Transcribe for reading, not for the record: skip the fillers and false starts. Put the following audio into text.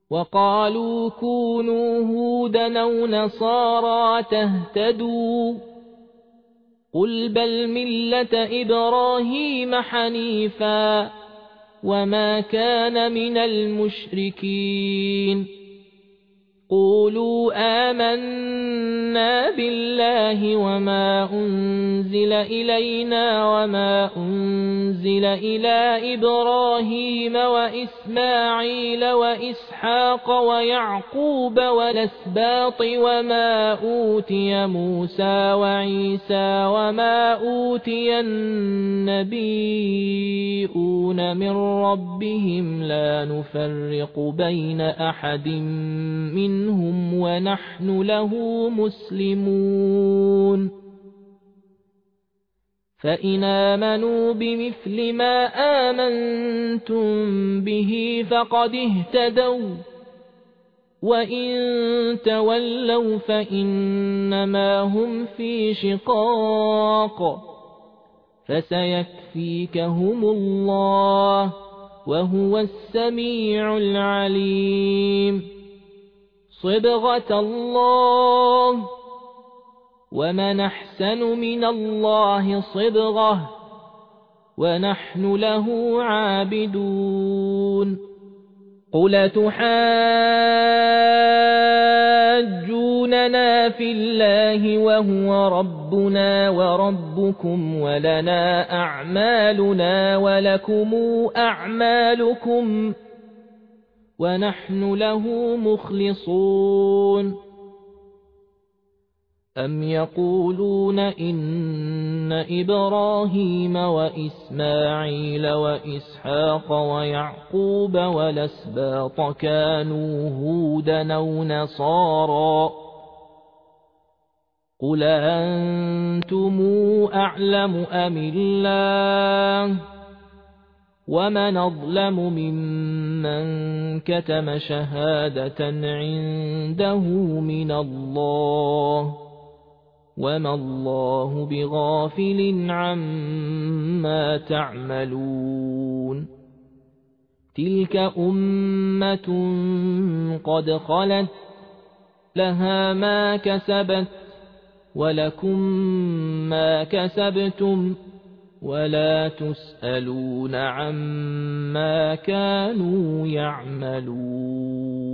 وقالوا كونوا هودا أو نصارى تهتدوا قل بل ملة إبراهيم حنيفا وما كان من المشركين قولوا آمنا بالله وما أنزل إلينا وما أنزل إلى إبراهيم وإسماعيل وإسحاق ويعقوب والأسباط وما أوتي موسى وعيسى وما أوتي النبيون من ربهم لا نفرق بين أحد منهم ونحن له مسلمون فإن آمنوا بمثل ما آمنتم به فقد اهتدوا وإن تولوا فإنما هم في شقاق فسيكفيكهم الله وهو السميع العليم صبغة الله ومن أحسن من الله صبغة ونحن له عابدون قل تحاجوننا في الله وهو ربنا وربكم ولنا أعمالنا ولكم أعمالكم ونحن له مخلصون أم يقولون إن إبراهيم وإسماعيل وإسحاق ويعقوب والأسباط كانوا هودا أو نصارى قل أنتم أعلم أم الله ومن أظلم ممن كتم شهادة عنده من الله وما الله بغافل عما تعملون تلك أمة قد خلت لها ما كسبت ولكم ما كسبتم ولا تسألون عما كانوا يعملون